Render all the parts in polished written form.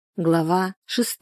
Глава 6.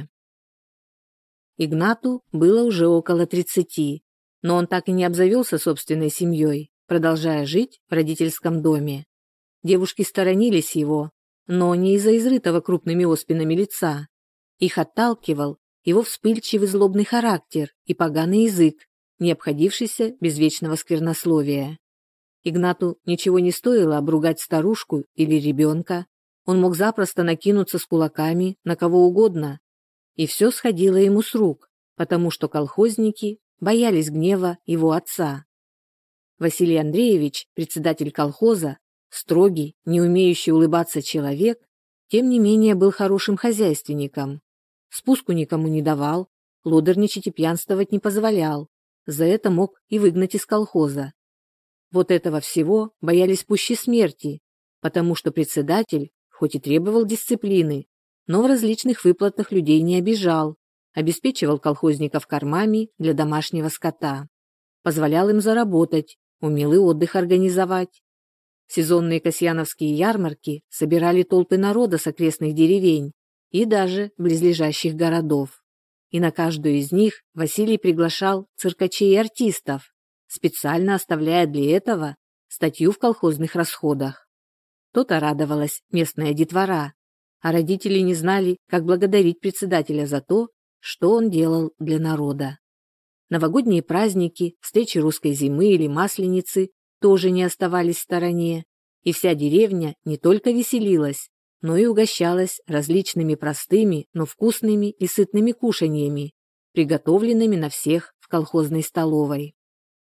Игнату было уже около 30, но он так и не обзавелся собственной семьей, продолжая жить в родительском доме. Девушки сторонились его, но не из-за изрытого крупными оспинами лица. Их отталкивал его вспыльчивый злобный характер и поганый язык, не обходившийся без вечного сквернословия. Игнату ничего не стоило обругать старушку или ребенка. Он мог запросто накинуться с кулаками на кого угодно, и все сходило ему с рук, потому что колхозники боялись гнева его отца. Василий Андреевич, председатель колхоза, строгий, не умеющий улыбаться человек, тем не менее был хорошим хозяйственником. Спуску никому не давал, лодерничать и пьянствовать не позволял, за это мог и выгнать из колхоза. Вот этого всего боялись пуще смерти, потому что председатель хоть и требовал дисциплины, но в различных выплатах людей не обижал, обеспечивал колхозников кормами для домашнего скота, позволял им заработать, умел и отдых организовать. Сезонные касьяновские ярмарки собирали толпы народа с окрестных деревень и даже близлежащих городов. И на каждую из них Василий приглашал циркачей и артистов, специально оставляя для этого статью в колхозных расходах. То-то радовалась местная детвора, а родители не знали, как благодарить председателя за то, что он делал для народа. Новогодние праздники, встречи русской зимы или масленицы тоже не оставались в стороне, и вся деревня не только веселилась, но и угощалась различными простыми, но вкусными и сытными кушаньями, приготовленными на всех в колхозной столовой.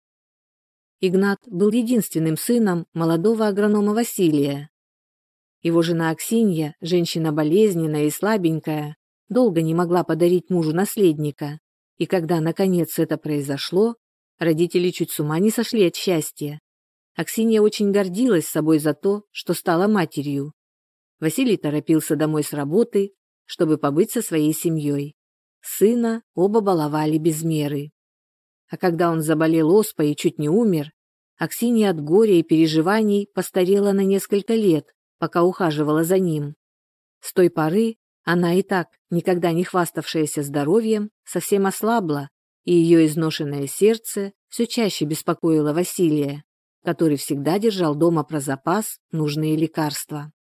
Игнат был единственным сыном молодого агронома Василия. Его жена Аксинья, женщина болезненная и слабенькая, долго не могла подарить мужу наследника, и когда, наконец, это произошло, родители чуть с ума не сошли от счастья. Аксинья очень гордилась собой за то, что стала матерью. Василий торопился домой с работы, чтобы побыть со своей семьей. Сына оба баловали без меры. А когда он заболел оспой и чуть не умер, Аксинья от горя и переживаний постарела на несколько лет, пока ухаживала за ним. С той поры она и так, никогда не хваставшаяся здоровьем, совсем ослабла, и ее изношенное сердце все чаще беспокоило Василия, который всегда держал дома про запас нужные лекарства.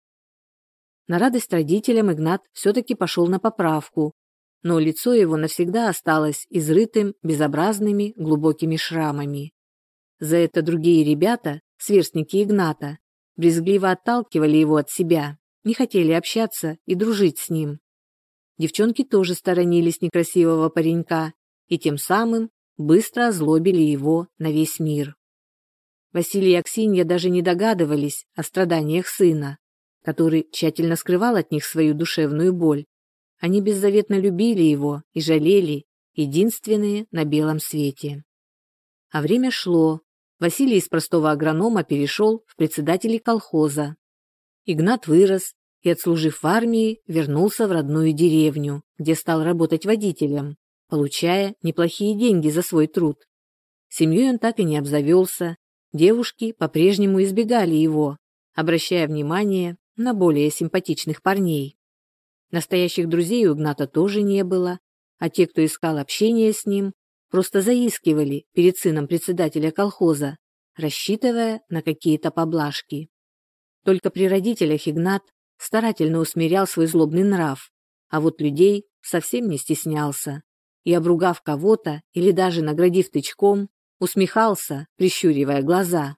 На радость родителям Игнат все-таки пошел на поправку, но лицо его навсегда осталось изрытым безобразными глубокими шрамами. За это другие ребята, сверстники Игната, брезгливо отталкивали его от себя, не хотели общаться и дружить с ним. Девчонки тоже сторонились некрасивого паренька и тем самым быстро озлобили его на весь мир. Василий и Аксинья даже не догадывались о страданиях сына, который тщательно скрывал от них свою душевную боль. Они беззаветно любили его и жалели, единственные на белом свете. А время шло. Василий из простого агронома перешел в председатели колхоза. Игнат вырос и, отслужив в армии, вернулся в родную деревню, где стал работать водителем, получая неплохие деньги за свой труд. Семьей он так и не обзавелся, девушки по-прежнему избегали его, обращая внимание на более симпатичных парней. Настоящих друзей у Игната тоже не было, а те, кто искал общения с ним, просто заискивали перед сыном председателя колхоза, рассчитывая на какие-то поблажки. Только при родителях Игнат старательно усмирял свой злобный нрав, а вот людей совсем не стеснялся и, обругав кого-то или даже наградив тычком, усмехался, прищуривая глаза.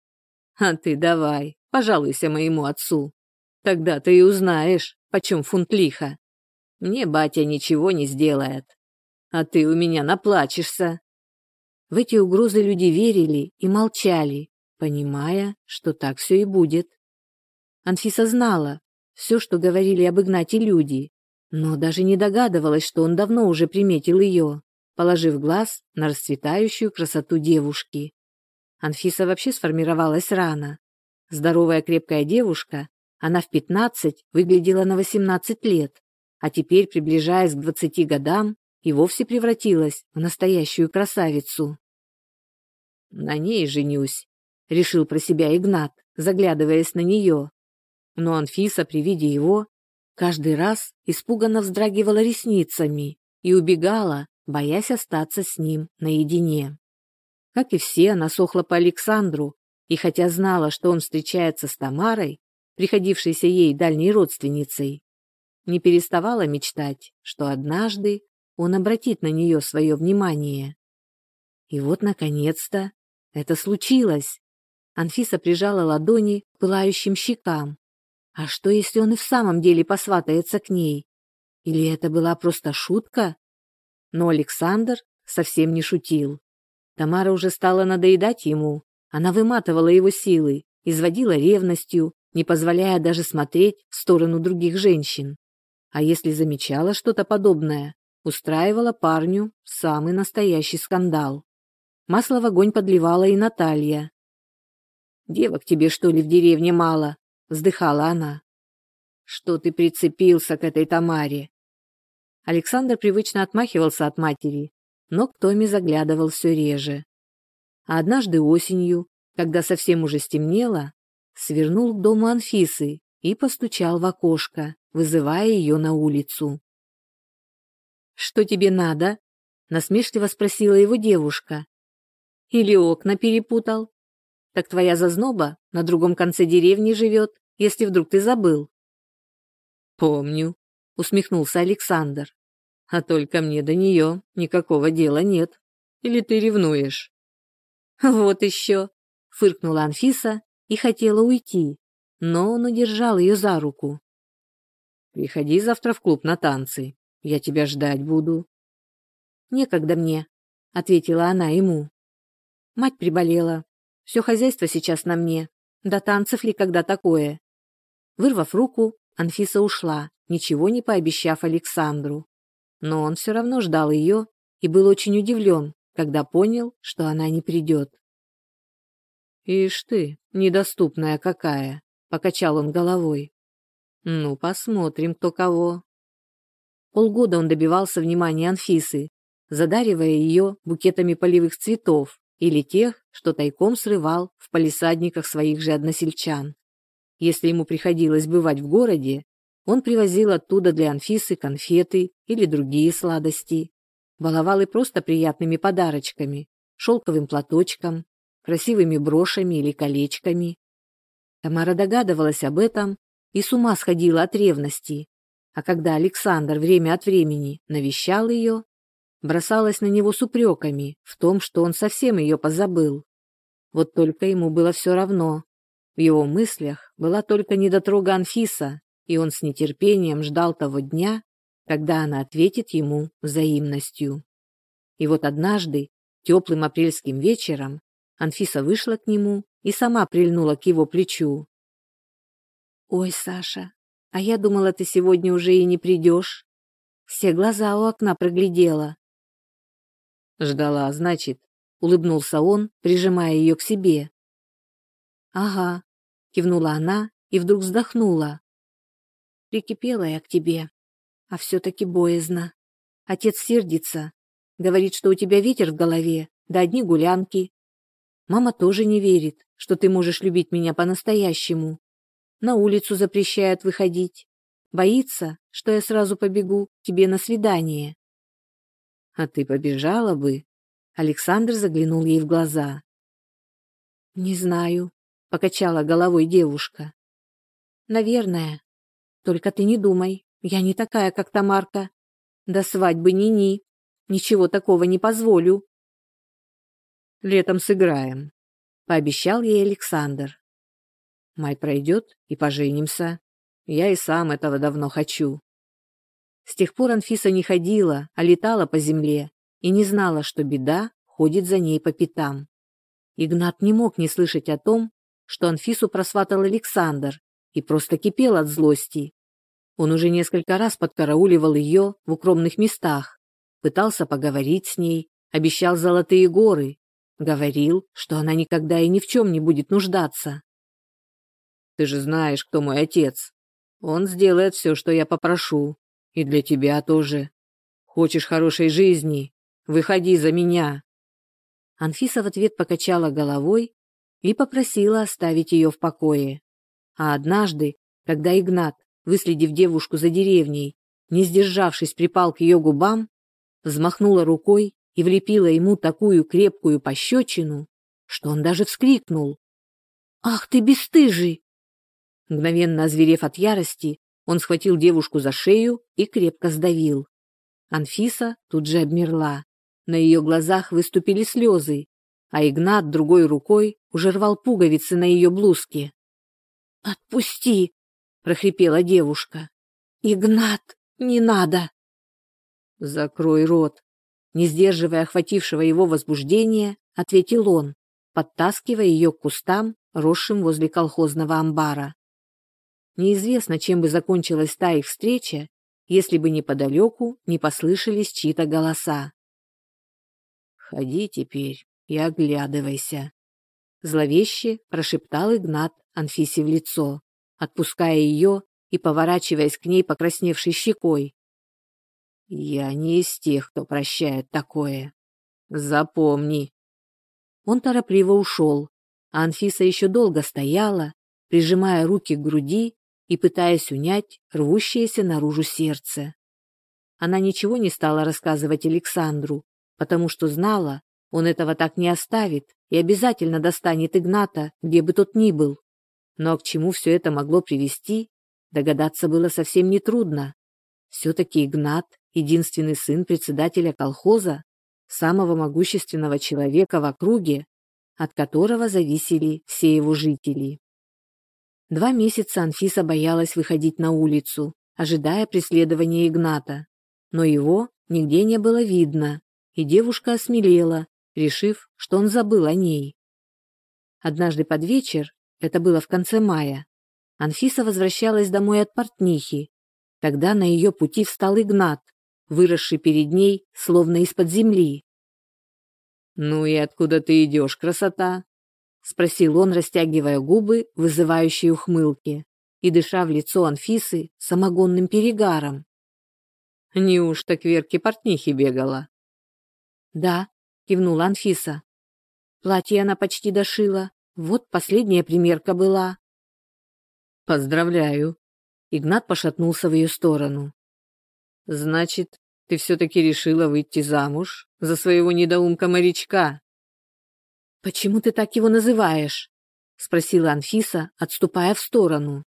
«А ты давай, пожалуйся моему отцу, тогда ты и узнаешь, почем фунт лиха. Мне батя ничего не сделает. А ты у меня наплачешься». В эти угрозы люди верили и молчали, понимая, что так все и будет. Анфиса знала все, что говорили об Игнате люди, но даже не догадывалась, что он давно уже приметил ее, положив глаз на расцветающую красоту девушки. Анфиса вообще сформировалась рано. Здоровая крепкая девушка, она в 15 выглядела на 18 лет, а теперь, приближаясь к 20 годам, и вовсе превратилась в настоящую красавицу. «На ней женюсь», — решил про себя Игнат, заглядываясь на нее. Но Анфиса при виде его, каждый раз испуганно вздрагивала ресницами и убегала, боясь остаться с ним наедине. Как и все, она сохла по Александру, и хотя знала, что он встречается с Тамарой, приходившейся ей дальней родственницей, не переставала мечтать, что однажды он обратит на нее свое внимание. И вот, наконец-то, это случилось. Анфиса прижала ладони к пылающим щекам. А что, если он и в самом деле посватается к ней? Или это была просто шутка? Но Александр совсем не шутил. Тамара уже стала надоедать ему. Она выматывала его силы, изводила ревностью, не позволяя даже смотреть в сторону других женщин. А если замечала что-то подобное, устраивала парню самый настоящий скандал. Масло в огонь подливала и Наталья. «Девок тебе, что ли, в деревне мало?» — вздыхала она. «Что ты прицепился к этой Тамаре?» Александр привычно отмахивался от матери, но к Томе заглядывал все реже. А однажды осенью, когда совсем уже стемнело, свернул к дому Анфисы и постучал в окошко, вызывая ее на улицу. «Что тебе надо?» — насмешливо спросила его девушка. «Или окна перепутал? Так твоя зазноба на другом конце деревни живет, если вдруг ты забыл». «Помню», — усмехнулся Александр. «А только мне до нее никакого дела нет. Или ты ревнуешь?» «Вот еще», — фыркнула Анфиса и хотела уйти, но он удержал ее за руку. «Приходи завтра в клуб на танцы, я тебя ждать буду». «Некогда мне», — ответила она ему. «Мать приболела, все хозяйство сейчас на мне, до танцев ли когда такое?» Вырвав руку, Анфиса ушла, ничего не пообещав Александру. Но он все равно ждал ее и был очень удивлен, когда понял, что она не придет. «Ишь ты, недоступная какая!» — покачал он головой. «Ну, посмотрим, кто кого». Полгода он добивался внимания Анфисы, задаривая ее букетами полевых цветов или тех, что тайком срывал в палисадниках своих же односельчан. Если ему приходилось бывать в городе, он привозил оттуда для Анфисы конфеты или другие сладости, баловал и просто приятными подарочками, шелковым платочком, красивыми брошами или колечками. Тамара догадывалась об этом и с ума сходила от ревности, а когда Александр время от времени навещал ее, бросалась на него с упреками в том, что он совсем ее позабыл. Вот только ему было все равно. В его мыслях была только недотрога Анфиса, и он с нетерпением ждал того дня, когда она ответит ему взаимностью. И вот однажды, теплым апрельским вечером, Анфиса вышла к нему и сама прильнула к его плечу. «Ой, Саша, а я думала, ты сегодня уже и не придешь. Все глаза у окна проглядела». «Ждала, значит», — улыбнулся он, прижимая ее к себе. «Ага», — кивнула она и вдруг вздохнула. «Прикипела я к тебе, а все-таки боязно. Отец сердится, говорит, что у тебя ветер в голове, да одни гулянки. Мама тоже не верит, что ты можешь любить меня по-настоящему. На улицу запрещает выходить. Боится, что я сразу побегу к тебе на свидание». «А ты побежала бы?» Александр заглянул ей в глаза. «Не знаю», — покачала головой девушка. «Наверное. Только ты не думай, я не такая, как Тамарка. До свадьбы ни-ни. Ничего такого не позволю». «Летом сыграем», — пообещал ей Александр. «Май пройдет, и поженимся. Я и сам этого давно хочу». С тех пор Анфиса не ходила, а летала по земле и не знала, что беда ходит за ней по пятам. Игнат не мог не слышать о том, что Анфису просватал Александр, и просто кипел от злости. Он уже несколько раз подкарауливал ее в укромных местах, пытался поговорить с ней, обещал золотые горы, говорил, что она никогда и ни в чем не будет нуждаться. «Ты же знаешь, кто мой отец. Он сделает все, что я попрошу. И для тебя тоже. Хочешь хорошей жизни? Выходи за меня». Анфиса в ответ покачала головой и попросила оставить ее в покое. А однажды, когда Игнат выследив девушку за деревней, не сдержавшись, припал к ее губам, взмахнула рукой и влепила ему такую крепкую пощечину, что он даже вскрикнул. «Ах ты бесстыжий!» Мгновенно озверев от ярости, он схватил девушку за шею и крепко сдавил. Анфиса тут же обмерла. На ее глазах выступили слезы, а Игнат другой рукой уже рвал пуговицы на ее блузке. «Отпусти!» — прохрипела девушка. «Игнат, не надо!» «Закрой рот!» Не сдерживая охватившего его возбуждения, ответил он, подтаскивая ее к кустам, росшим возле колхозного амбара. Неизвестно, чем бы закончилась та их встреча, если бы неподалеку не послышались чьи-то голоса. «Ходи теперь и оглядывайся», — зловеще прошептал Игнат Анфисе в лицо, отпуская ее и поворачиваясь к ней покрасневшей щекой. «Я не из тех, кто прощает такое. Запомни». Он торопливо ушел, а Анфиса еще долго стояла, прижимая руки к груди и пытаясь унять рвущееся наружу сердце. Она ничего не стала рассказывать Александру, потому что знала, он этого так не оставит и обязательно достанет Игната, где бы тот ни был. Но к чему все это могло привести, догадаться было совсем нетрудно. Все-таки Игнат — единственный сын председателя колхоза, самого могущественного человека в округе, от которого зависели все его жители. 2 месяца Анфиса боялась выходить на улицу, ожидая преследования Игната, но его нигде не было видно, и девушка осмелела, решив, что он забыл о ней. Однажды под вечер, это было в конце мая, Анфиса возвращалась домой от портнихи. Тогда на ее пути встал Игнат, выросший перед ней, словно из-под земли. «Ну и откуда ты идешь, красота?» — спросил он, растягивая губы, вызывающие ухмылки, и дыша в лицо Анфисы самогонным перегаром. «Неужто к Верке портнихи бегала?» «Да», — кивнула Анфиса. «Платье она почти дошила. Вот последняя примерка была». «Поздравляю». Игнат пошатнулся в ее сторону. «Значит, ты все-таки решила выйти замуж за своего недоумка-морячка?» «Почему ты так его называешь?» — спросила Анфиса, отступая в сторону.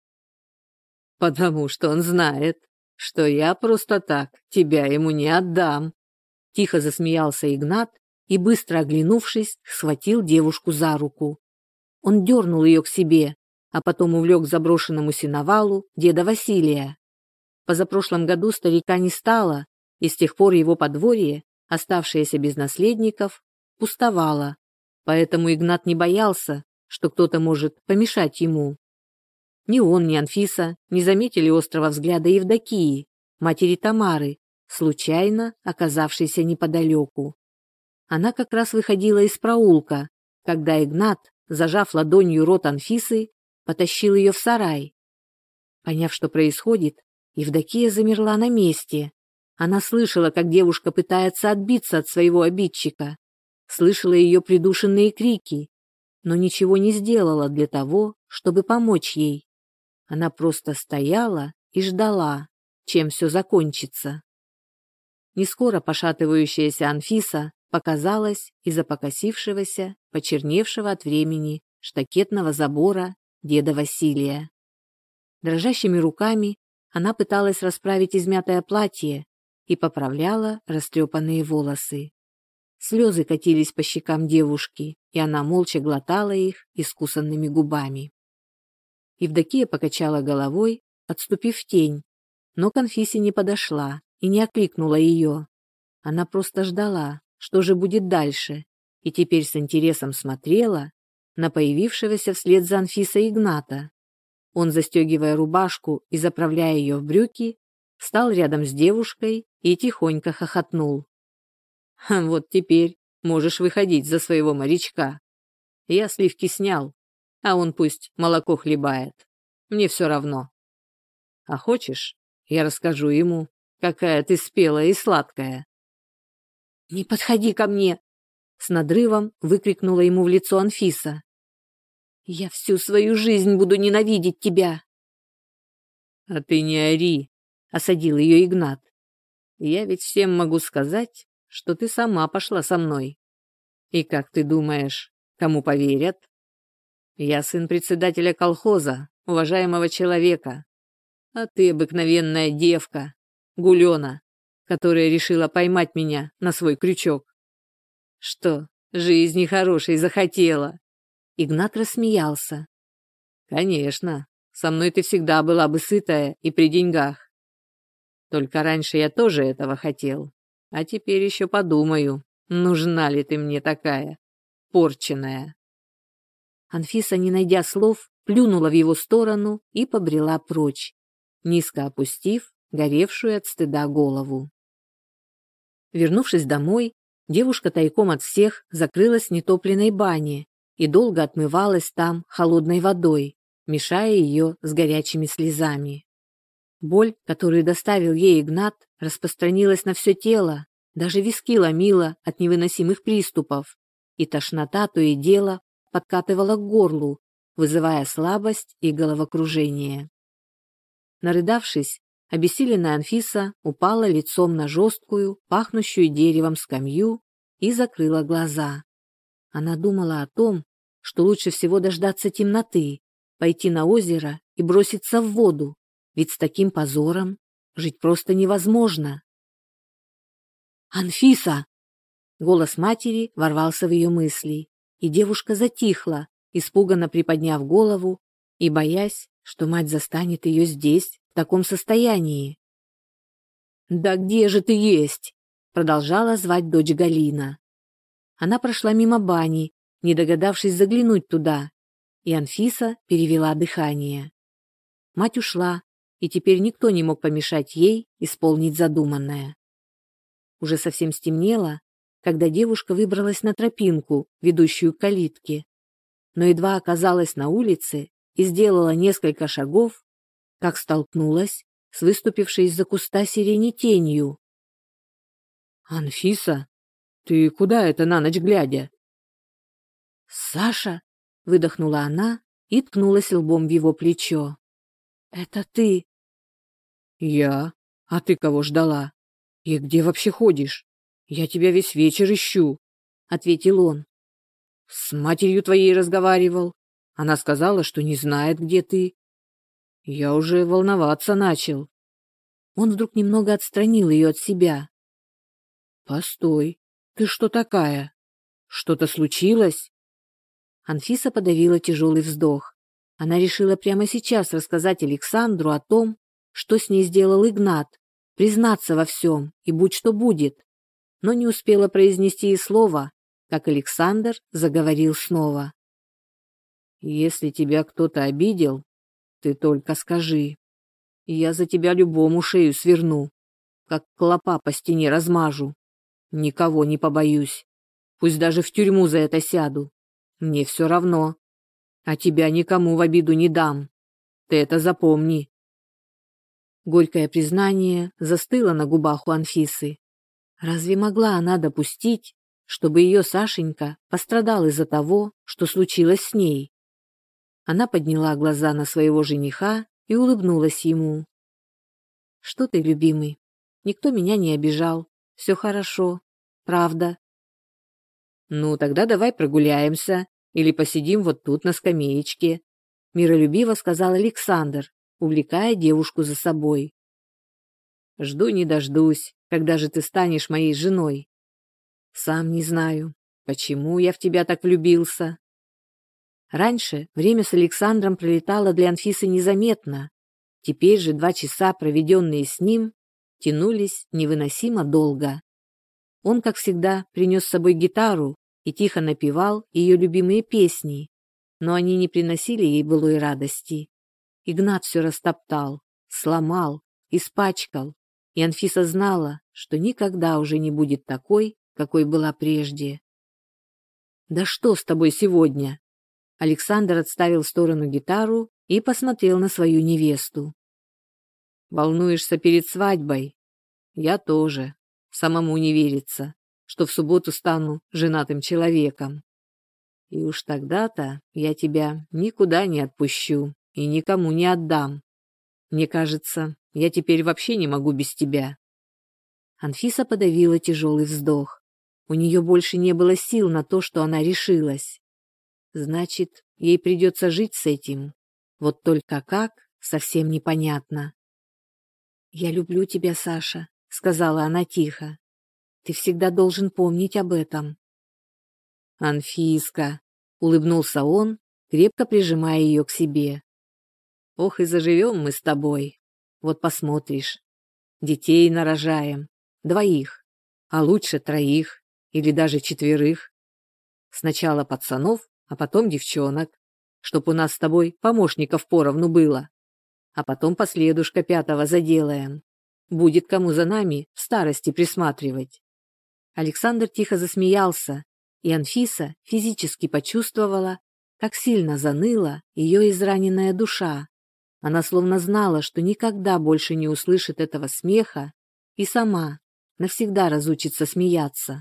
«Потому что он знает, что я просто так тебя ему не отдам», — тихо засмеялся Игнат и, быстро оглянувшись, схватил девушку за руку. Он дернул ее к себе, а потом увлек к заброшенному сеновалу деда Василия. Позапрошлом году старика не стало, и с тех пор его подворье, оставшееся без наследников, пустовало, поэтому Игнат не боялся, что кто-то может помешать ему. Ни он, ни Анфиса не заметили острого взгляда Евдокии, матери Тамары, случайно оказавшейся неподалеку. Она как раз выходила из проулка, когда Игнат, зажав ладонью рот Анфисы, потащил ее в сарай. Поняв, что происходит, Евдокия замерла на месте. Она слышала, как девушка пытается отбиться от своего обидчика, слышала ее придушенные крики, но ничего не сделала для того, чтобы помочь ей. Она просто стояла и ждала, чем все закончится. Нескоро пошатывающаяся Анфиса показалась из-за покосившегося, почерневшего от времени штакетного забора деда Василия. Дрожащими руками она пыталась расправить измятое платье и поправляла растрепанные волосы. Слезы катились по щекам девушки, и она молча глотала их искусанными губами. Евдокия покачала головой, отступив в тень, но к Анфисе не подошла и не окликнула ее. Она просто ждала, что же будет дальше, и теперь с интересом смотрела на появившегося вслед за Анфисой Игната. Он, застегивая рубашку и заправляя ее в брюки, встал рядом с девушкой и тихонько хохотнул. «Вот теперь можешь выходить за своего морячка. Я сливки снял, а он пусть молоко хлебает. Мне все равно. А хочешь, я расскажу ему, какая ты спелая и сладкая?» «Не подходи ко мне!» — с надрывом выкрикнула ему в лицо Анфиса. «Я всю свою жизнь буду ненавидеть тебя!» А ты не ори, осадил ее Игнат. Я ведь всем могу сказать, что ты сама пошла со мной. И как ты думаешь, кому поверят? Я сын председателя колхоза, уважаемого человека. А ты обыкновенная девка, гулёна, которая решила поймать меня на свой крючок. Что, жизни хорошей захотела? Игнат рассмеялся. Конечно, со мной ты всегда была бы сытая и при деньгах. Только раньше я тоже этого хотел. А теперь еще подумаю, нужна ли ты мне такая, порченая. Анфиса, не найдя слов, плюнула в его сторону и побрела прочь, низко опустив горевшую от стыда голову. Вернувшись домой, девушка тайком от всех закрылась в нетопленной бане и долго отмывалась там холодной водой, мешая ее с горячими слезами. Боль, которую доставил ей Игнат, распространилась на все тело, даже виски ломила от невыносимых приступов, и тошнота то и дело подкатывала к горлу, вызывая слабость и головокружение. Нарыдавшись, обессиленная Анфиса упала лицом на жесткую, пахнущую деревом скамью и закрыла глаза. Она думала о том, что лучше всего дождаться темноты, пойти на озеро и броситься в воду, ведь с таким позором жить просто невозможно. «Анфиса!» Голос матери ворвался в ее мысли, и девушка затихла, испуганно приподняв голову и боясь, что мать застанет ее здесь, в таком состоянии. «Да где же ты есть?» — продолжала звать дочь Галина. Она прошла мимо бани, не догадавшись заглянуть туда, и Анфиса перевела дыхание. Мать ушла, и теперь никто не мог помешать ей исполнить задуманное. Уже совсем стемнело, когда девушка выбралась на тропинку, ведущую к калитке, но едва оказалась на улице и сделала несколько шагов, как столкнулась с выступившей из-за куста сирени тенью. «Анфиса, ты куда это на ночь глядя?» «Саша!» — выдохнула она и ткнулась лбом в его плечо. «Это ты?» «Я? А ты кого ждала? И где вообще ходишь? Я тебя весь вечер ищу», — ответил он. «С матерью твоей разговаривал. Она сказала, что не знает, где ты. Я уже волноваться начал». Он вдруг немного отстранил ее от себя. «Постой, ты что такая? Что-то случилось?» Анфиса подавила тяжелый вздох. Она решила прямо сейчас рассказать Александру о том, что с ней сделал Игнат, признаться во всем и будь что будет, но не успела произнести и слова, как Александр заговорил снова. «Если тебя кто-то обидел, ты только скажи. Я за тебя любому шею сверну, как клопа по стене размажу. Никого не побоюсь. Пусть даже в тюрьму за это сяду. Мне все равно. А тебя никому в обиду не дам. Ты это запомни». Горькое признание застыло на губах у Анфисы. Разве могла она допустить, чтобы ее Сашенька пострадал из-за того, что случилось с ней? Она подняла глаза на своего жениха и улыбнулась ему. «Что ты, любимый? Никто меня не обижал. Все хорошо. Правда». «Ну, тогда давай прогуляемся или посидим вот тут на скамеечке», миролюбиво сказал Александр, увлекая девушку за собой. «Жду не дождусь, когда же ты станешь моей женой. Сам не знаю, почему я в тебя так влюбился». Раньше время с Александром пролетало для Анфисы незаметно. Теперь же 2 часа, проведенные с ним, тянулись невыносимо долго. Он, как всегда, принес с собой гитару и тихо напевал ее любимые песни, но они не приносили ей былой радости. Игнат все растоптал, сломал, испачкал, и Анфиса знала, что никогда уже не будет такой, какой была прежде. «Да что с тобой сегодня?» Александр отставил в сторону гитару и посмотрел на свою невесту. «Волнуешься перед свадьбой? Я тоже. Самому не верится, что в субботу стану женатым человеком. И уж тогда-то я тебя никуда не отпущу и никому не отдам. Мне кажется, я теперь вообще не могу без тебя». Анфиса подавила тяжелый вздох. У нее больше не было сил на то, что она решилась. Значит, ей придется жить с этим. Вот только как, совсем непонятно. «Я люблю тебя, Саша», — сказала она тихо. «Ты всегда должен помнить об этом». «Анфиска», — улыбнулся он, крепко прижимая ее к себе. «Ох, и заживем мы с тобой. Вот посмотришь. Детей нарожаем. 2, а лучше 3 или даже 4. Сначала пацанов, а потом девчонок, чтоб у нас с тобой помощников поровну было. А потом последушка 5 заделаем. Будет кому за нами в старости присматривать». Александр тихо засмеялся, и Анфиса физически почувствовала, как сильно заныла ее израненная душа. Она словно знала, что никогда больше не услышит этого смеха и сама навсегда разучится смеяться.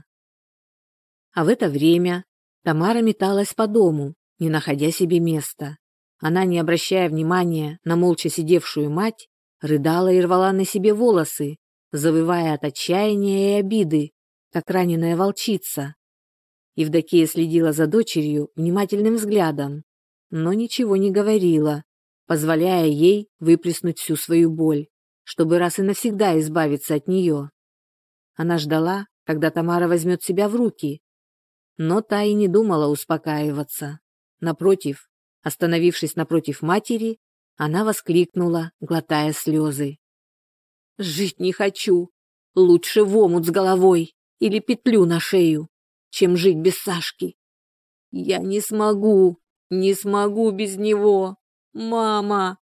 А в это время Тамара металась по дому, не находя себе места. Она, не обращая внимания на молча сидевшую мать, рыдала и рвала на себе волосы, завывая от отчаяния и обиды, как раненая волчица. Евдокия следила за дочерью внимательным взглядом, но ничего не говорила, позволяя ей выплеснуть всю свою боль, чтобы раз и навсегда избавиться от нее. Она ждала, когда Тамара возьмет себя в руки, но та и не думала успокаиваться. Напротив, остановившись напротив матери, она воскликнула, глотая слезы. «Жить не хочу. Лучше в омут с головой или петлю на шею, чем жить без Сашки. Я не смогу без него. Мама!»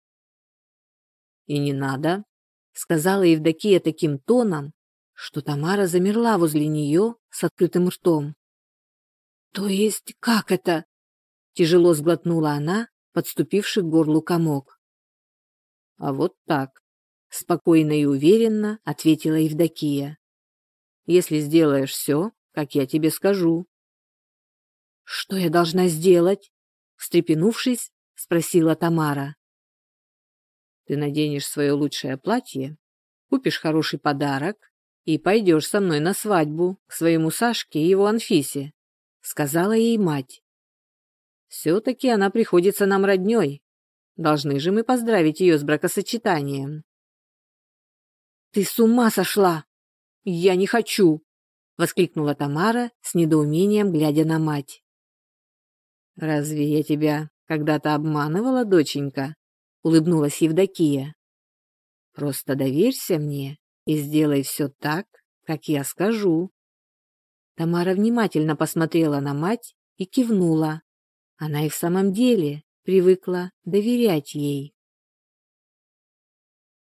«И не надо», — сказала Евдокия таким тоном, что Тамара замерла возле нее с открытым ртом. «То есть как это?» — тяжело сглотнула она, подступивший к горлу комок. «А вот так», — спокойно и уверенно ответила Евдокия. «Если сделаешь все, как я тебе скажу». «Что я должна сделать?» — встрепенувшись, спросила Тамара. «Ты наденешь свое лучшее платье, купишь хороший подарок и пойдешь со мной на свадьбу к своему Сашке и его Анфисе», — сказала ей мать. «Все-таки она приходится нам родней. Должны же мы поздравить ее с бракосочетанием». «Ты с ума сошла! Я не хочу!» — воскликнула Тамара с недоумением, глядя на мать. «Разве я тебя когда-то обманывала, доченька?» — улыбнулась Евдокия. «Просто доверься мне и сделай все так, как я скажу». Тамара внимательно посмотрела на мать и кивнула. Она и в самом деле привыкла доверять ей.